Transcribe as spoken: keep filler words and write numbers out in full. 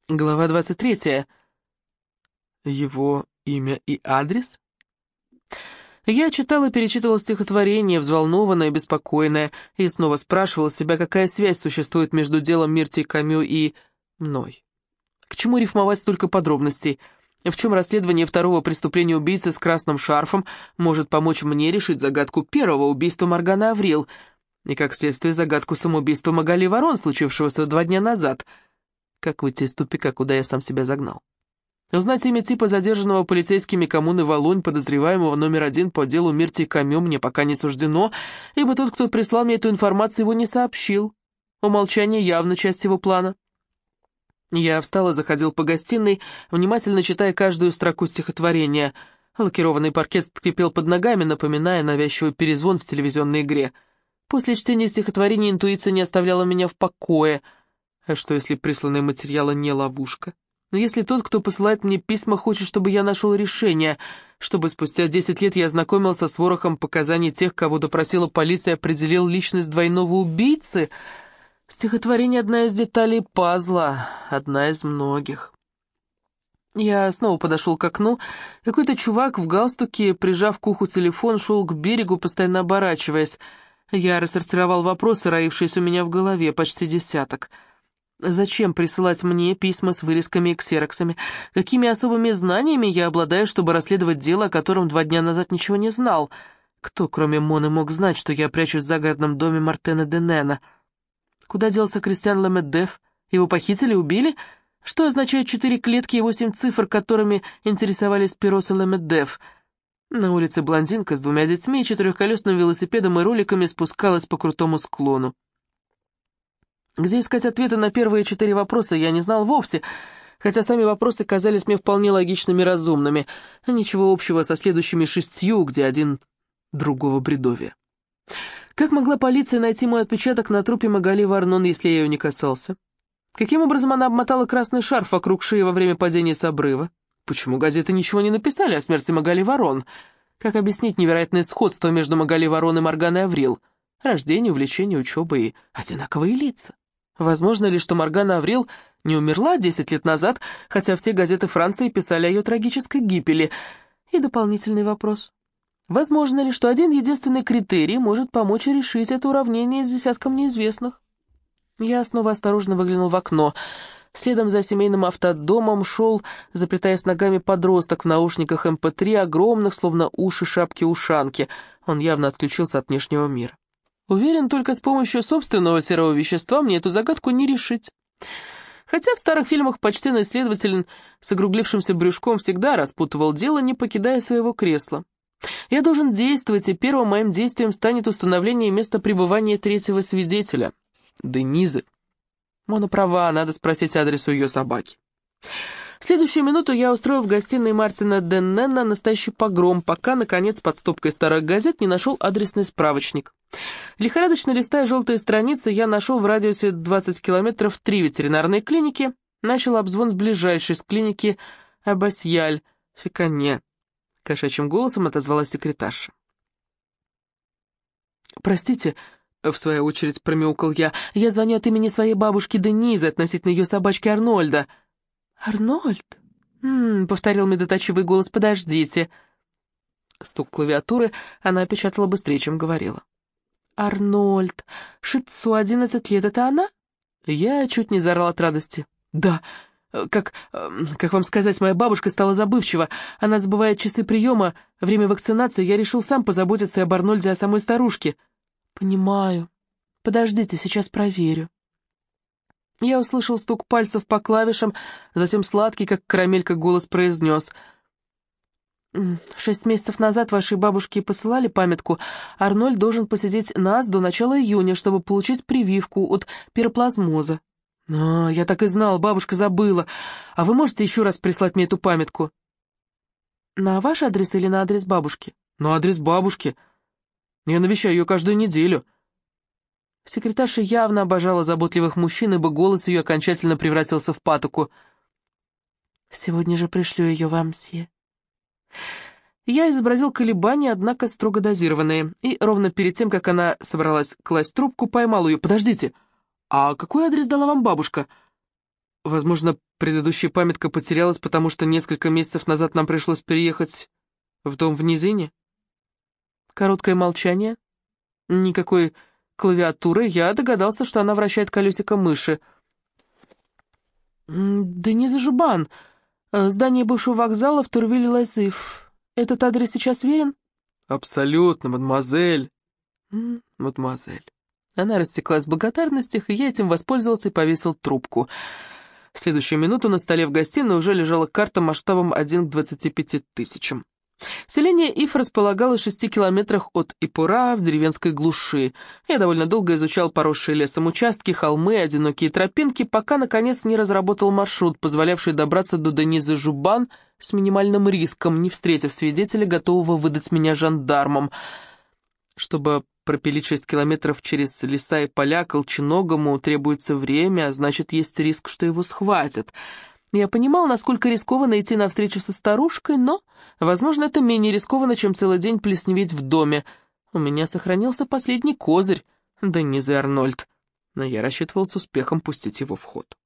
Глава двадцать третья. Его имя и адрес? Я читала и перечитывала стихотворение, взволнованная и беспокойная, и снова спрашивала себя, какая связь существует между делом Мирти Камю и мной. К чему рифмовать столько подробностей? В чем расследование второго преступления убийцы с красным шарфом может помочь мне решить загадку первого убийства Морганы Аврил, и, как следствие, загадку самоубийства Магали Ворон, случившегося два дня назад? Как выйти из тупика, куда я сам себя загнал? Узнать имя типа задержанного полицейскими коммуны Волонь, подозреваемого номер один по делу Мирти Камю, мне пока не суждено, ибо тот, кто прислал мне эту информацию, его не сообщил. Умолчание явно часть его плана. Я встал и заходил по гостиной, внимательно читая каждую строку стихотворения. Лакированный паркет скрипел под ногами, напоминая навязчивый перезвон в телевизионной игре. После чтения стихотворения интуиция не оставляла меня в покое. А что, если присланные материалы не ловушка? Но если тот, кто посылает мне письма, хочет, чтобы я нашел решение, чтобы спустя десять лет я ознакомился с ворохом показаний тех, кого допросила полиция, и определил личность двойного убийцы, стихотворение — одна из деталей пазла, одна из многих. Я снова подошел к окну. Какой-то чувак в галстуке, прижав к уху телефон, шел к берегу, постоянно оборачиваясь. Я рассортировал вопросы, роившиеся у меня в голове, почти десяток. Зачем присылать мне письма с вырезками и ксероксами? Какими особыми знаниями я обладаю, чтобы расследовать дело, о котором два дня назад ничего не знал? Кто, кроме Моны, мог знать, что я прячусь в загородном доме Мартена де Нена? Куда делся Кристиан Ламедеф? Его похитили, убили? Что означают четыре клетки и восемь цифр, которыми интересовались Пирос и Ламедеф? На улице блондинка с двумя детьми, четырехколесным велосипедом и роликами спускалась по крутому склону. Где искать ответы на первые четыре вопроса, я не знал вовсе, хотя сами вопросы казались мне вполне логичными и разумными. Ничего общего со следующими шестью, где один другого бредовия. Как могла полиция найти мой отпечаток на трупе Магали Варнон, если я ее не касался? Каким образом она обмотала красный шарф вокруг шеи во время падения с обрыва? Почему газеты ничего не написали о смерти Магали Ворон? Как объяснить невероятное сходство между Магали Ворон и Морганой Аврил? Рождение, увлечение, учеба и одинаковые лица. Возможно ли, что Моргана Аврил не умерла десять лет назад, хотя все газеты Франции писали о ее трагической гибели? И дополнительный вопрос. Возможно ли, что один единственный критерий может помочь решить это уравнение с десятком неизвестных? Я снова осторожно выглянул в окно. Следом за семейным автодомом шел, заплетаясь ногами, подросток в наушниках эм пэ три, огромных, словно уши шапки-ушанки. Он явно отключился от внешнего мира. Уверен, только с помощью собственного серого вещества мне эту загадку не решить. Хотя в старых фильмах почтенный следователь с округлившимся брюшком всегда распутывал дело, не покидая своего кресла. Я должен действовать, и первым моим действием станет установление места пребывания третьего свидетеля — Денизы. Мона права, надо спросить адрес у ее собаки. В следующую минуту я устроил в гостиной Мартина де Нена настоящий погром, пока, наконец, под стопкой старых газет не нашел адресный справочник. Лихорадочно листая желтые страницы, я нашел в радиусе двадцать километров три ветеринарные клиники, начал обзвон с ближайшей, с клиники Абасьяль, Фекане. Кошачьим голосом отозвалась секретарша. «Простите», — в свою очередь промяукал я, — «я звоню от имени своей бабушки Денизы относительно ее собачки Арнольда». «Арнольд?» — повторил медоточивый голос, — «подождите». Стук клавиатуры она опечатала быстрее, чем говорила. «Арнольд, Шицу, одиннадцать лет, это она?» Я чуть не заорал от радости. «Да, как, как вам сказать, моя бабушка стала забывчива. Она забывает часы приема, время вакцинации. Я решил сам позаботиться об Арнольде, о самой старушке». «Понимаю. Подождите, сейчас проверю». Я услышал стук пальцев по клавишам, затем сладкий, как карамелька, голос произнес: «Шесть месяцев назад вашей бабушке посылали памятку. Арнольд должен посидеть нас до начала июня, чтобы получить прививку от пироплазмоза». «А, я так и знал, бабушка забыла. А вы можете еще раз прислать мне эту памятку?» «На ваш адрес или на адрес бабушки?» «На адрес бабушки. Я навещаю ее каждую неделю». Секретарша явно обожала заботливых мужчин, ибо голос ее окончательно превратился в патоку. «Сегодня же пришлю ее вам, мсье». Я изобразил колебания, однако строго дозированные, и ровно перед тем, как она собралась класть трубку, поймал ее. «Подождите, а какой адрес дала вам бабушка?» Возможно, предыдущая памятка потерялась, потому что несколько месяцев назад нам пришлось переехать в дом в низине. Короткое молчание. Никакой клавиатуры. Я догадался, что она вращает колесико мыши. «Дениза Жубан. Здание бывшего вокзала в Турвиле-Лазив. Этот адрес сейчас верен?» «Абсолютно, мадемуазель». М, «Мадемуазель». Она растеклась в благодарностях, и я этим воспользовался и повесил трубку. В следующую минуту на столе в гостиной уже лежала карта масштабом один к двадцати пяти тысячам. Селение Иф располагалось в шести километрах от Ипура в деревенской глуши. Я довольно долго изучал поросшие лесом участки, холмы, одинокие тропинки, пока, наконец, не разработал маршрут, позволявший добраться до Денизы Жубан с минимальным риском, не встретив свидетеля, готового выдать меня жандармам. Чтобы пропилить шесть километров через леса и поля, колченогому требуется время, а значит, есть риск, что его схватят. Я понимал, насколько рискованно идти навстречу со старушкой, но, возможно, это менее рискованно, чем целый день плесневеть в доме. У меня сохранился последний козырь, Дениза Арнольд, но я рассчитывал с успехом пустить его в ход.